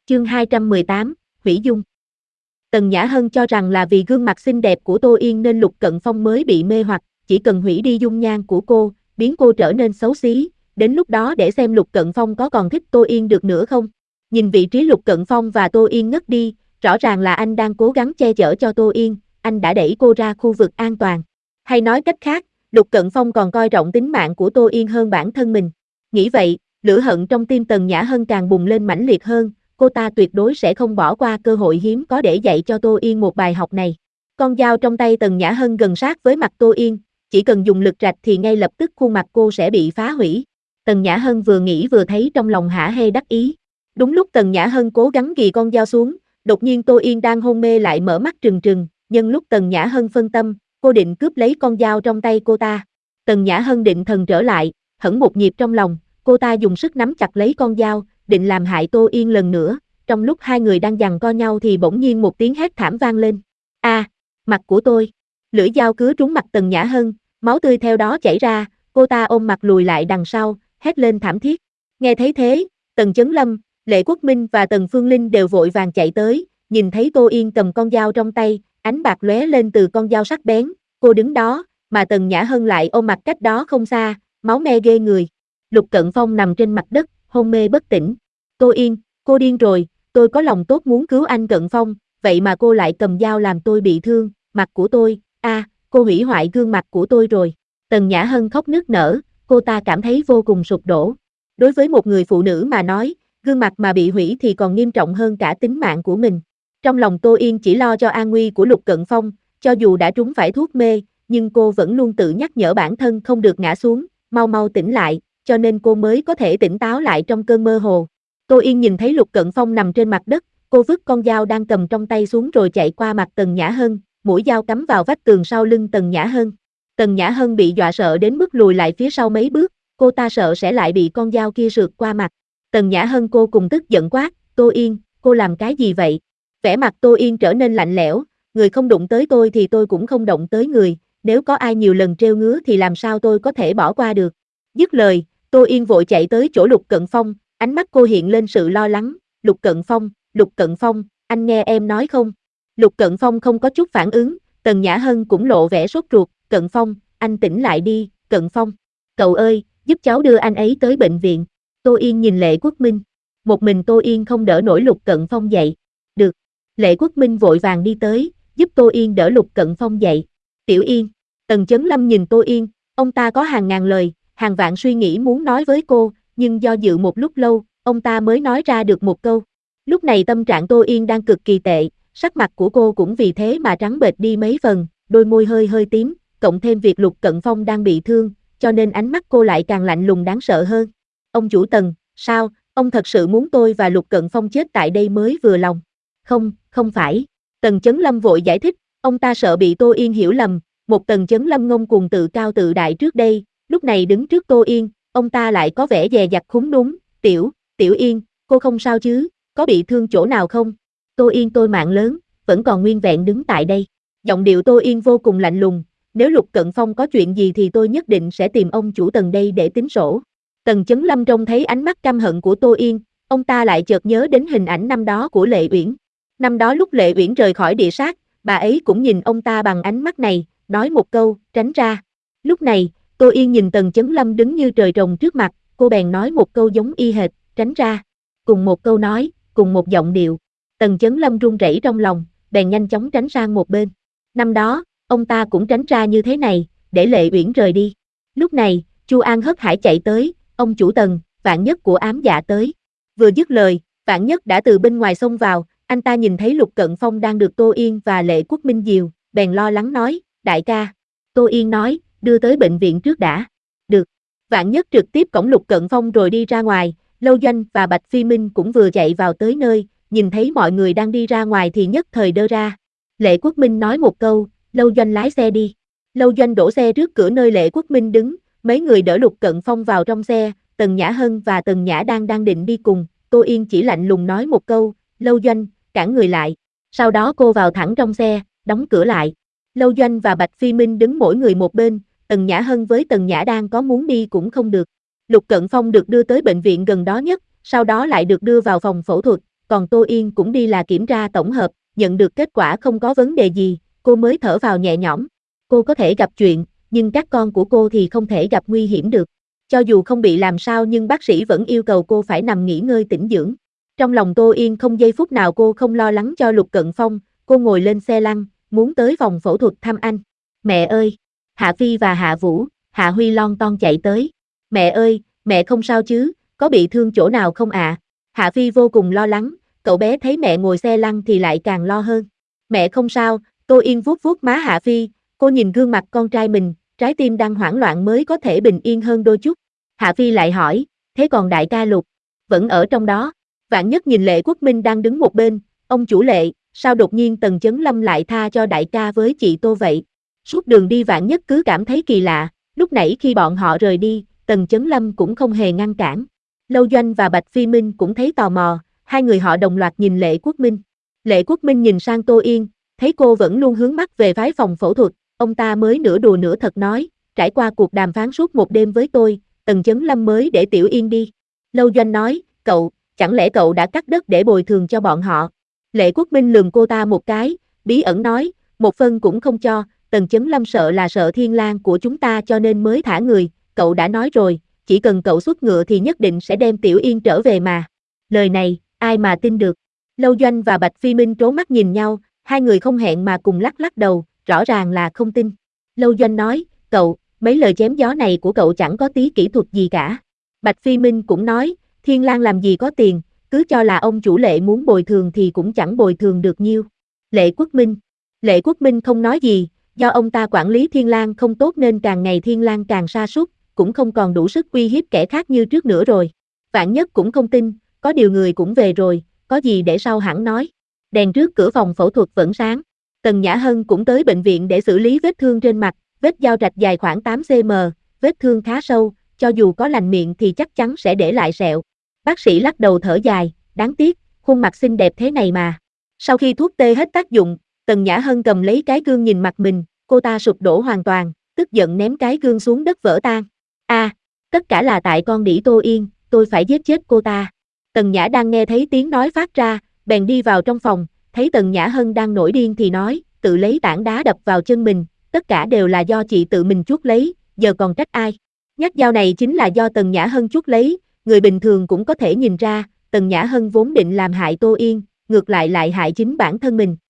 Chương 218, Hủy dung. Tần Nhã Hân cho rằng là vì gương mặt xinh đẹp của Tô Yên nên Lục Cận Phong mới bị mê hoặc, chỉ cần hủy đi dung nhan của cô, biến cô trở nên xấu xí, đến lúc đó để xem Lục Cận Phong có còn thích Tô Yên được nữa không. Nhìn vị trí Lục Cận Phong và Tô Yên ngất đi, rõ ràng là anh đang cố gắng che chở cho Tô Yên, anh đã đẩy cô ra khu vực an toàn. Hay nói cách khác, Lục Cận Phong còn coi trọng tính mạng của Tô Yên hơn bản thân mình. Nghĩ vậy, lửa hận trong tim Tần Nhã Hân càng bùng lên mãnh liệt hơn. Cô ta tuyệt đối sẽ không bỏ qua cơ hội hiếm có để dạy cho Tô Yên một bài học này. Con dao trong tay Tần Nhã Hân gần sát với mặt Tô Yên, chỉ cần dùng lực rạch thì ngay lập tức khuôn mặt cô sẽ bị phá hủy. Tần Nhã Hân vừa nghĩ vừa thấy trong lòng hả hê đắc ý. Đúng lúc Tần Nhã Hân cố gắng ghì con dao xuống, đột nhiên Tô Yên đang hôn mê lại mở mắt trừng trừng, nhân lúc Tần Nhã Hân phân tâm, cô định cướp lấy con dao trong tay cô ta. Tần Nhã Hân định thần trở lại, hẫng một nhịp trong lòng, cô ta dùng sức nắm chặt lấy con dao, định làm hại Tô Yên lần nữa. Trong lúc hai người đang giằng co nhau thì bỗng nhiên một tiếng hét thảm vang lên. Mặt của tôi. Lưỡi dao cứa trúng mặt Tần Nhã Hân, máu tươi theo đó chảy ra, cô ta ôm mặt lùi lại đằng sau, hét lên thảm thiết. Nghe thấy thế, Tần Chấn Lâm, Lệ Quốc Minh và Tần Phương Linh đều vội vàng chạy tới, nhìn thấy Tô Yên cầm con dao trong tay, ánh bạc lóe lên từ con dao sắc bén, cô đứng đó, mà Tần Nhã Hân lại ôm mặt cách đó không xa, máu me ghê người. Lục Cận Phong nằm trên mặt đất, hôn mê bất tỉnh. Tô Yên, cô điên rồi. Tôi có lòng tốt muốn cứu anh Cận Phong, vậy mà cô lại cầm dao làm tôi bị thương, mặt của tôi, cô hủy hoại gương mặt của tôi rồi. Tần Nhã Hân khóc nức nở, cô ta cảm thấy vô cùng sụp đổ. Đối với một người phụ nữ mà nói, gương mặt mà bị hủy thì còn nghiêm trọng hơn cả tính mạng của mình. Trong lòng Tô Yên chỉ lo cho an nguy của Lục Cận Phong, cho dù đã trúng phải thuốc mê, nhưng cô vẫn luôn tự nhắc nhở bản thân không được ngã xuống, mau mau tỉnh lại, cho nên cô mới có thể tỉnh táo lại trong cơn mơ hồ. Tô Yên nhìn thấy Lục Cận Phong nằm trên mặt đất, cô vứt con dao đang cầm trong tay xuống rồi chạy qua mặt Tần Nhã Hân, mũi dao cắm vào vách tường sau lưng Tần Nhã Hân. Tần Nhã Hân bị dọa sợ đến mức lùi lại phía sau mấy bước, cô ta sợ sẽ lại bị con dao kia sượt qua mặt. Tần Nhã Hân cô cùng tức giận quát, Tô Yên, cô làm cái gì vậy? Vẻ mặt Tô Yên trở nên lạnh lẽo, người không đụng tới tôi thì tôi cũng không động tới người, nếu có ai nhiều lần trêu ngứa thì làm sao tôi có thể bỏ qua được. Dứt lời, Tô Yên vội chạy tới chỗ Lục Cận Phong, ánh mắt cô hiện lên sự lo lắng, Lục Cận Phong, anh nghe em nói không? Lục Cận Phong không có chút phản ứng, Tần Nhã Hân cũng lộ vẻ sốt ruột, Cận Phong, anh tỉnh lại đi, Cận Phong. Cậu ơi, giúp cháu đưa anh ấy tới bệnh viện. Tô Yên nhìn Lệ Quốc Minh. Một mình Tô Yên không đỡ nổi Lục Cận Phong dậy. Được. Lệ Quốc Minh vội vàng đi tới, giúp Tô Yên đỡ Lục Cận Phong dậy. Tiểu Yên. Tần Chấn Lâm nhìn Tô Yên, ông ta có hàng ngàn lời, hàng vạn suy nghĩ muốn nói với cô, nhưng do dự một lúc lâu, ông ta mới nói ra được một câu. Lúc này tâm trạng Tô Yên đang cực kỳ tệ, sắc mặt của cô cũng vì thế mà trắng bệch đi mấy phần, đôi môi hơi hơi tím, cộng thêm việc Lục Cận Phong đang bị thương, cho nên ánh mắt cô lại càng lạnh lùng đáng sợ hơn. Ông chủ Tần, sao, ông thật sự muốn tôi và Lục Cận Phong chết tại đây mới vừa lòng? Không, không phải. Tần Chấn Lâm vội giải thích, ông ta sợ bị Tô Yên hiểu lầm, một Tần Chấn Lâm ngông cuồng tự cao tự đại trước đây, lúc này đứng trước Tô Yên, ông ta lại có vẻ dè dặt khúm núm, Tiểu Yên, cô không sao chứ, có bị thương chỗ nào không? Tô Yên tôi mạng lớn, vẫn còn nguyên vẹn đứng tại đây. Giọng điệu Tô Yên vô cùng lạnh lùng, nếu Lục Cận Phong có chuyện gì thì tôi nhất định sẽ tìm ông chủ Tần đây để tính sổ. Tần Chấn Lâm trông thấy ánh mắt căm hận của Tô Yên, ông ta lại chợt nhớ đến hình ảnh năm đó của Lệ Uyển. Năm đó lúc Lệ Uyển rời khỏi địa sát, bà ấy cũng nhìn ông ta bằng ánh mắt này, nói một câu, tránh ra. Lúc này, Tô Yên nhìn Tần Chấn Lâm đứng như trời trồng trước mặt, cô bèn nói một câu giống y hệt, tránh ra. Cùng một câu nói, cùng một giọng điệu. Tần Chấn Lâm run rẩy trong lòng, bèn nhanh chóng tránh sang một bên. Năm đó, ông ta cũng tránh ra như thế này, để Lệ Uyển rời đi. Lúc này, Chu An hớt hải chạy tới, ông chủ Tần, Vạn Nhất của ám dạ tới. Vừa dứt lời, Vạn Nhất đã từ bên ngoài xông vào, anh ta nhìn thấy Lục Cận Phong đang được Tô Yên và Lệ Quốc Minh dìu, bèn lo lắng nói, đại ca. Tô Yên nói, đưa tới bệnh viện trước đã. Được. Vạn Nhất trực tiếp cõng Lục Cận Phong rồi đi ra ngoài, Lâu Doanh và Bạch Phi Minh cũng vừa chạy vào tới nơi, nhìn thấy mọi người đang đi ra ngoài thì nhất thời đơ ra. Lệ Quốc Minh nói một câu, Lâu Doanh lái xe đi. Lâu Doanh đổ xe trước cửa nơi Lệ Quốc Minh đứng, mấy người đỡ Lục Cận Phong vào trong xe, Tần Nhã Hân và Tần Nhã đang định đi cùng, Tô Yên chỉ lạnh lùng nói một câu, Lâu Doanh, cản người lại. Sau đó cô vào thẳng trong xe, đóng cửa lại. Lâu Doanh và Bạch Phi Minh đứng mỗi người một bên, Tần Nhã Hân với Tần Nhã đang có muốn đi cũng không được. Lục Cận Phong được đưa tới bệnh viện gần đó nhất, sau đó lại được đưa vào phòng phẫu thuật, còn Tô Yên cũng đi là kiểm tra tổng hợp, nhận được kết quả không có vấn đề gì, cô mới thở vào nhẹ nhõm. Cô có thể gặp chuyện, nhưng các con của cô thì không thể gặp nguy hiểm được. Cho dù không bị làm sao nhưng bác sĩ vẫn yêu cầu cô phải nằm nghỉ ngơi tĩnh dưỡng. Trong lòng Tô Yên không giây phút nào cô không lo lắng cho Lục Cận Phong, cô ngồi lên xe lăn, muốn tới phòng phẫu thuật thăm anh. Mẹ ơi! Hạ Phi và Hạ Vũ, Hạ Huy lon ton chạy tới. Mẹ ơi, mẹ không sao chứ, có bị thương chỗ nào không ạ? Hạ Phi vô cùng lo lắng, cậu bé thấy mẹ ngồi xe lăn thì lại càng lo hơn. Mẹ không sao, Tô Yên vuốt vuốt má Hạ Phi, cô nhìn gương mặt con trai mình, trái tim đang hoảng loạn mới có thể bình yên hơn đôi chút. Hạ Phi lại hỏi, thế còn đại ca Lục, vẫn ở trong đó. Vạn Nhất nhìn Lệ Quốc Minh đang đứng một bên, ông chủ Lệ, sao đột nhiên Tần Chấn Lâm lại tha cho đại ca với chị Tô vậy? Suốt đường đi Vạn Nhất cứ cảm thấy kỳ lạ, lúc nãy khi bọn họ rời đi, Tần Chấn Lâm cũng không hề ngăn cản. Lâu Doanh và Bạch Phi Minh cũng thấy tò mò, hai người họ đồng loạt nhìn Lệ Quốc Minh. Lệ Quốc Minh nhìn sang Tô Yên, thấy cô vẫn luôn hướng mắt về phái phòng phẫu thuật, ông ta mới nửa đùa nửa thật nói, trải qua cuộc đàm phán suốt một đêm với tôi, Tần Chấn Lâm mới để Tiểu Yên đi. Lâu Doanh nói, cậu, chẳng lẽ cậu đã cắt đất để bồi thường cho bọn họ? Lệ Quốc Minh lườm cô ta một cái, bí ẩn nói, một phân cũng không cho, Tần Chấn Lâm sợ là sợ Thiên Lang của chúng ta cho nên mới thả người, cậu đã nói rồi, chỉ cần cậu xuất ngựa thì nhất định sẽ đem Tiểu Yên trở về mà. Lời này, ai mà tin được? Lâu Doanh và Bạch Phi Minh trố mắt nhìn nhau, hai người không hẹn mà cùng lắc lắc đầu, rõ ràng là không tin. Lâu Doanh nói, cậu, mấy lời chém gió này của cậu chẳng có tí kỹ thuật gì cả. Bạch Phi Minh cũng nói, Thiên Lang làm gì có tiền, cứ cho là ông chủ Lệ muốn bồi thường thì cũng chẳng bồi thường được nhiêu. Lệ Quốc Minh không nói gì, do ông ta quản lý Thiên Lang không tốt nên càng ngày Thiên Lang càng sa sút, cũng không còn đủ sức uy hiếp kẻ khác như trước nữa rồi. Vạn Nhất cũng không tin, có điều người cũng về rồi, có gì để sau hẳn nói. Đèn trước cửa phòng phẫu thuật vẫn sáng. Tần Nhã Hân cũng tới bệnh viện để xử lý vết thương trên mặt, vết dao rạch dài khoảng 8 cm, vết thương khá sâu, cho dù có lành miệng thì chắc chắn sẽ để lại sẹo. Bác sĩ lắc đầu thở dài, đáng tiếc, khuôn mặt xinh đẹp thế này mà. Sau khi thuốc tê hết tác dụng, Tần Nhã Hân cầm lấy cái gương nhìn mặt mình, cô ta sụp đổ hoàn toàn, tức giận ném cái gương xuống đất vỡ tan. Tất cả là tại con đĩ Tô Yên, tôi phải giết chết cô ta. Tần Nhã đang nghe thấy tiếng nói phát ra, bèn đi vào trong phòng, thấy Tần Nhã Hân đang nổi điên thì nói, tự lấy tảng đá đập vào chân mình, tất cả đều là do chị tự mình chuốc lấy, giờ còn trách ai. Nhát dao này chính là do Tần Nhã Hân chuốc lấy, người bình thường cũng có thể nhìn ra, Tần Nhã Hân vốn định làm hại Tô Yên, ngược lại hại chính bản thân mình.